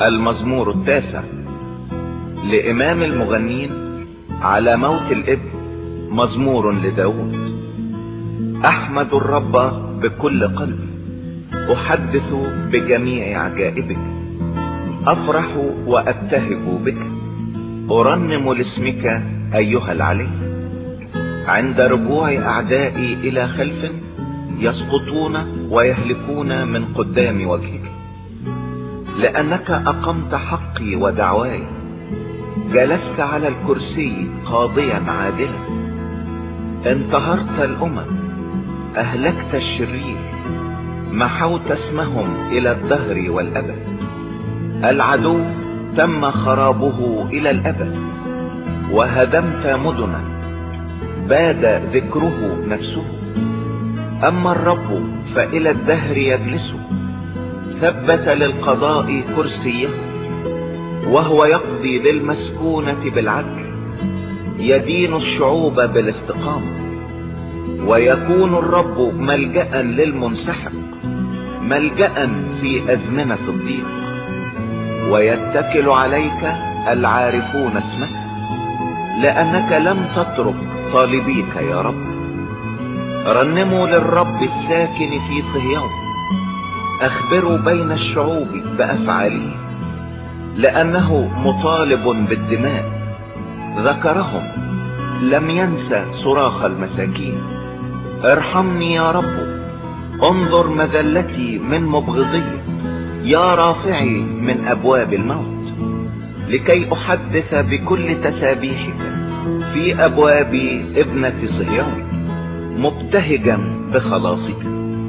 المزمور 9 لإمام المغنين على موت الابن، مزمور لداود. أحمد الرب بكل قلبي، أحدث بجميع عجائبك، أفرح وأبتهج بك، أرنم لاسمك أيها العلي. عند رجوع أعدائي إلى خلف، يسقطون ويهلكون من قدام وجهك. لأنك أقمت حقي ودعواي، جلست على الكرسي قاضيا عادلا. انتهرت الأمم، أهلكت الشرير، محوت اسمهم إلى الدهر والأبد. العدو تم خرابه إلى الأبد، وهدمت مدنا باد ذكره نفسه. أما الرب فإلى الدهر يجلس، ثبت للقضاء كرسيه، وهو يقضي للمسكونة بالعدل، يدين الشعوب بالاستقامة. ويكون الرب ملجأ للمنسحق، ملجأ في أزمنة الضيق. ويتكل عليك العارفون اسمك، لأنك لم تترك طالبيك يا رب. رنموا للرب الساكن في صهيون، أخبروا بين الشعوب بأفعاله. لأنه مطالب بالدماء، ذكرهم، لم ينسى صراخ المساكين. ارحمني يا رب، انظر مذلتي من مبغضي، يا رافعي من أبواب الموت، لكي أحدث بكل تسابيحك في أبواب ابنة صهيون، مبتهجا بخلاصك.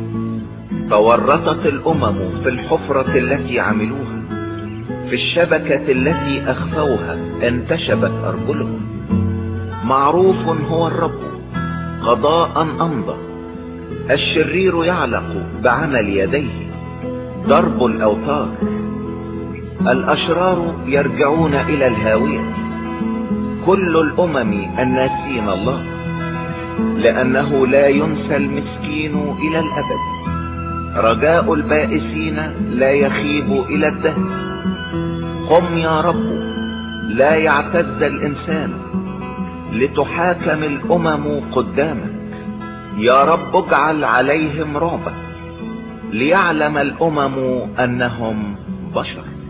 تورطت الأمم في الحفرة التي عملوها، في الشبكة التي أخفوها انتشبت أرجلهم. معروف هو الرب، قضاء أمضى، الشرير يعلق بعمل يديه، ضرب الأوتار. الأشرار يرجعون إلى الهاوية، كل الأمم الناسين الله. لأنه لا ينسى المسكين إلى الأبد، رجاء البائسين لا يخيب إلى الدهر. قم يا رب، لا يعتز الإنسان، لتحاكم الأمم قدامك. يا رب اجعل عليهم رعبا، ليعلم الأمم أنهم بشر.